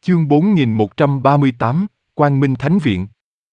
Chương 4138, Quang Minh Thánh Viện.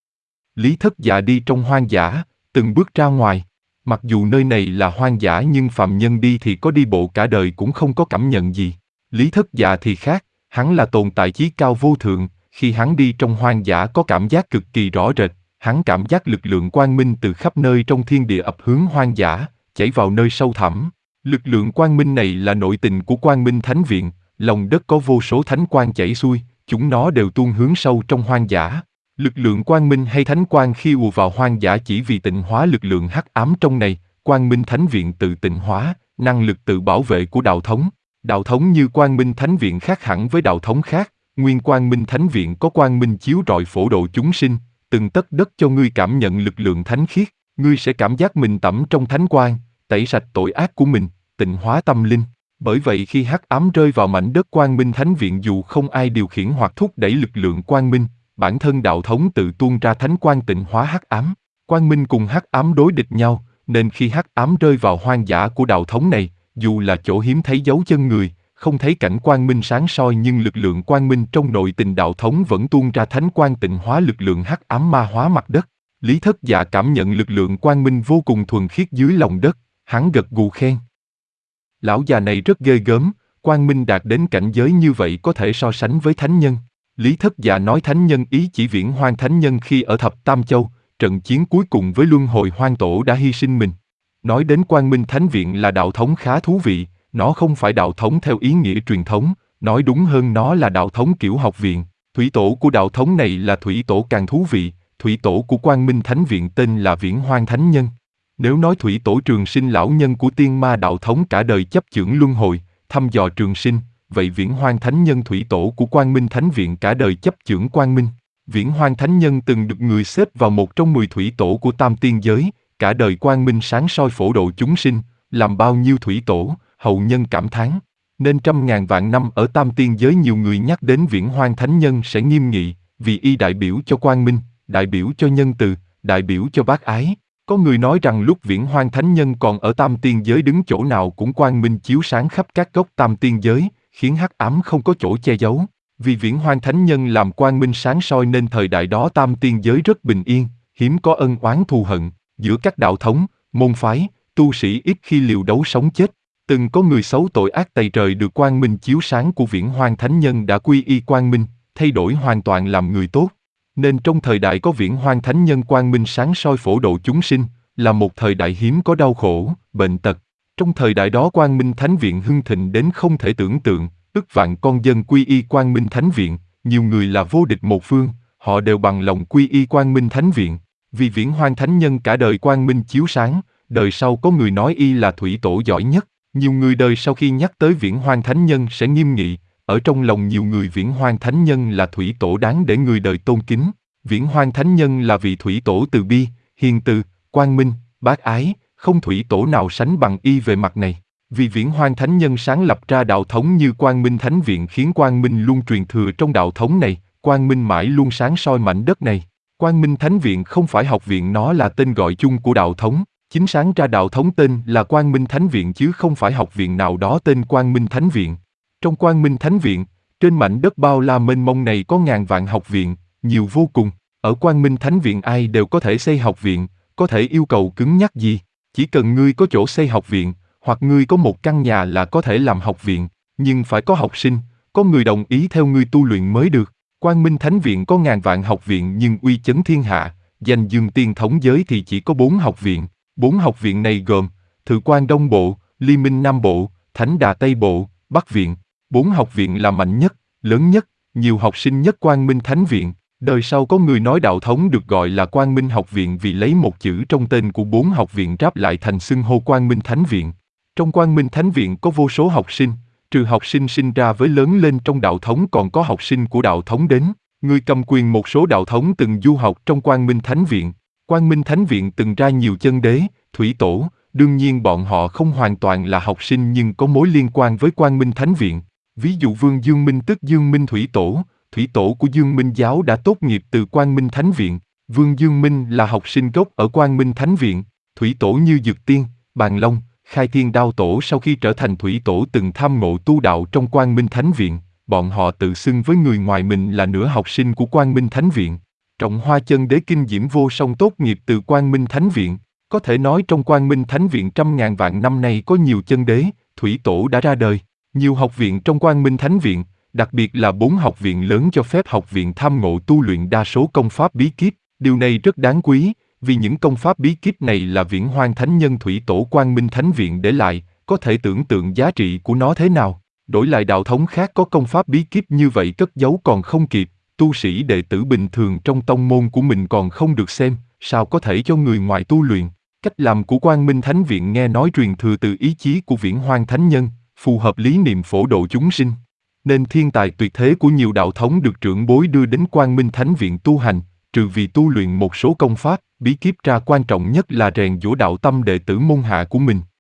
Lý Thất Dạ đi trong hoang dã, từng bước ra ngoài. Mặc dù nơi này là hoang dã nhưng phàm nhân đi thì có đi bộ cả đời cũng không có cảm nhận gì. Lý Thất Dạ thì khác, hắn là tồn tại chí cao vô thượng, khi hắn đi trong hoang dã có cảm giác cực kỳ rõ rệt, hắn cảm giác lực lượng quang minh từ khắp nơi trong thiên địa ập hướng hoang dã, chảy vào nơi sâu thẳm. Lực lượng quang minh này là nội tình của Quang Minh Thánh Viện, lòng đất có vô số thánh quang chảy xuôi, chúng nó đều tuôn hướng sâu trong hoang dã. Lực lượng quang minh hay thánh quang khi ùa vào hoang dã chỉ vì tịnh hóa lực lượng hắc ám trong này, Quang Minh Thánh Viện tự tịnh hóa, năng lực tự bảo vệ của đạo thống. Đạo thống như Quang Minh Thánh Viện khác hẳn với đạo thống khác, nguyên Quang Minh Thánh Viện có quang minh chiếu rọi phổ độ chúng sinh, từng tấc đất cho ngươi cảm nhận lực lượng thánh khiết, ngươi sẽ cảm giác mình tẩm trong thánh quang, tẩy sạch tội ác của mình, tịnh hóa tâm linh. Bởi vậy khi hắc ám rơi vào mảnh đất Quang Minh Thánh Viện dù không ai điều khiển hoặc thúc đẩy lực lượng quang minh, bản thân đạo thống tự tuôn ra thánh quang tịnh hóa hắc ám. Quang minh cùng hắc ám đối địch nhau, nên khi hắc ám rơi vào hoang dã của đạo thống này, dù là chỗ hiếm thấy dấu chân người, không thấy cảnh quang minh sáng soi nhưng lực lượng quang minh trong nội tình đạo thống vẫn tuôn ra thánh quang tịnh hóa lực lượng hắc ám ma hóa mặt đất. Lý Thất Dạ cảm nhận lực lượng quang minh vô cùng thuần khiết dưới lòng đất, hắn gật gù khen. Lão già này rất ghê gớm, quang minh đạt đến cảnh giới như vậy có thể so sánh với thánh nhân. Lý Thất Dạ nói thánh nhân ý chỉ Viễn Hoang Thánh Nhân khi ở Thập Tam Châu, trận chiến cuối cùng với Luân Hồi Hoang Tổ đã hy sinh mình. Nói đến Quang Minh Thánh Viện là đạo thống khá thú vị, nó không phải đạo thống theo ý nghĩa truyền thống, nói đúng hơn nó là đạo thống kiểu học viện. Thủy tổ của đạo thống này là thủy tổ càng thú vị, thủy tổ của Quang Minh Thánh Viện tên là Viễn Hoang Thánh Nhân. Nếu nói thủy tổ trường sinh lão nhân của tiên ma đạo thống cả đời chấp chưởng luân hồi, thăm dò trường sinh, vậy Viễn Hoang Thánh Nhân thủy tổ của Quang Minh Thánh Viện cả đời chấp chưởng quang minh. Viễn Hoang Thánh Nhân từng được người xếp vào một trong 10 thủy tổ của Tam Tiên Giới, cả đời quang minh sáng soi phổ độ chúng sinh, làm bao nhiêu thủy tổ, hậu nhân cảm thán. Nên trăm ngàn vạn năm ở Tam Tiên Giới nhiều người nhắc đến Viễn Hoang Thánh Nhân sẽ nghiêm nghị, vì y đại biểu cho quang minh, đại biểu cho nhân từ, đại biểu cho bác ái. Có người nói rằng lúc Viễn Hoang Thánh Nhân còn ở Tam Tiên Giới đứng chỗ nào cũng quang minh chiếu sáng khắp các góc Tam Tiên Giới, khiến hắc ám không có chỗ che giấu. Vì Viễn Hoang Thánh Nhân làm quang minh sáng soi nên thời đại đó Tam Tiên Giới rất bình yên, hiếm có ân oán thù hận. Giữa các đạo thống, môn phái, tu sĩ ít khi liều đấu sống chết. Từng có người xấu tội ác tày trời được quang minh chiếu sáng của Viễn Hoang Thánh Nhân đã quy y quang minh, thay đổi hoàn toàn làm người tốt. Nên trong thời đại có Viễn Hoang Thánh Nhân quang minh sáng soi phổ độ chúng sinh, là một thời đại hiếm có đau khổ, bệnh tật. Trong thời đại đó Quang Minh Thánh Viện hưng thịnh đến không thể tưởng tượng, ức vạn con dân quy y Quang Minh Thánh Viện, nhiều người là vô địch một phương, họ đều bằng lòng quy y Quang Minh Thánh Viện. Vì Viễn Hoang Thánh Nhân cả đời quang minh chiếu sáng, đời sau có người nói y là thủy tổ giỏi nhất. Nhiều người đời sau khi nhắc tới Viễn Hoang Thánh Nhân sẽ nghiêm nghị, ở trong lòng nhiều người Viễn Hoang Thánh Nhân là thủy tổ đáng để người đời tôn kính. Viễn Hoang Thánh Nhân là vị thủy tổ từ bi, hiền từ, quang minh, bác ái, không thủy tổ nào sánh bằng y về mặt này. Vì Viễn Hoang Thánh Nhân sáng lập ra đạo thống như Quang Minh Thánh Viện khiến quang minh luôn truyền thừa trong đạo thống này, quang minh mãi luôn sáng soi mảnh đất này. Quang Minh Thánh Viện không phải học viện, nó là tên gọi chung của đạo thống, chính sáng ra đạo thống tên là Quang Minh Thánh Viện chứ không phải học viện nào đó tên Quang Minh Thánh Viện. Trong Quang Minh Thánh Viện, trên mảnh đất bao la mênh mông này có ngàn vạn học viện, nhiều vô cùng. Ở Quang Minh Thánh Viện ai đều có thể xây học viện, có thể yêu cầu cứng nhắc gì, chỉ cần ngươi có chỗ xây học viện, hoặc ngươi có một căn nhà là có thể làm học viện, nhưng phải có học sinh, có người đồng ý theo ngươi tu luyện mới được. Quang Minh Thánh Viện có ngàn vạn học viện nhưng uy chấn thiên hạ, danh dương tiên thống giới thì chỉ có 4 học viện. 4 học viện này gồm Thự Quang Đông Bộ, Ly Minh Nam Bộ, Thánh Đà Tây Bộ, Bắc Viện. 4 học viện là mạnh nhất, lớn nhất, nhiều học sinh nhất Quang Minh Thánh Viện. Đời sau có người nói đạo thống được gọi là Quang Minh Học Viện vì lấy một chữ trong tên của 4 học viện ráp lại thành xưng hô Quang Minh Thánh Viện. Trong Quang Minh Thánh Viện có vô số học sinh, trừ học sinh sinh ra với lớn lên trong đạo thống còn có học sinh của đạo thống đến. Người cầm quyền một số đạo thống từng du học trong Quang Minh Thánh Viện. Quang Minh Thánh Viện từng ra nhiều chân đế, thủy tổ, đương nhiên bọn họ không hoàn toàn là học sinh nhưng có mối liên quan với Quang Minh Thánh Viện. Ví dụ Vương Dương Minh tức Dương Minh thủy tổ của Dương Minh giáo đã tốt nghiệp từ Quang Minh Thánh Viện. Vương Dương Minh là học sinh gốc ở Quang Minh Thánh Viện. Thủy tổ như Dực Tiên, Bàn Long, Khai Thiên Đao Tổ sau khi trở thành thủy tổ từng tham ngộ tu đạo trong Quang Minh Thánh Viện. bọn họ tự xưng với người ngoài mình là nửa học sinh của Quang Minh Thánh Viện. Trọng Hoa Chân Đế kinh diễm vô song tốt nghiệp từ Quang Minh Thánh Viện. Có thể nói trong Quang Minh Thánh Viện trăm ngàn vạn năm nay có nhiều chân đế, thủy tổ đã ra đời. Nhiều học viện trong Quang Minh Thánh Viện, đặc biệt là 4 học viện lớn cho phép học viện tham ngộ tu luyện đa số công pháp bí kíp. Điều này rất đáng quý, vì những công pháp bí kíp này là Viễn Hoang Thánh Nhân Thủy Tổ Quang Minh Thánh Viện để lại, có thể tưởng tượng giá trị của nó thế nào. Đổi lại đạo thống khác có công pháp bí kíp như vậy cất giấu còn không kịp, tu sĩ đệ tử bình thường trong tông môn của mình còn không được xem, sao có thể cho người ngoài tu luyện. Cách làm của Quang Minh Thánh Viện nghe nói truyền thừa từ ý chí của Viễn Hoang Thánh Nhân, phù hợp lý niệm phổ độ chúng sinh. Nên thiên tài tuyệt thế của nhiều đạo thống được trưởng bối đưa đến Quang Minh Thánh Viện tu hành, trừ vì tu luyện một số công pháp, bí kíp ra quan trọng nhất là rèn giũa đạo tâm đệ tử môn hạ của mình.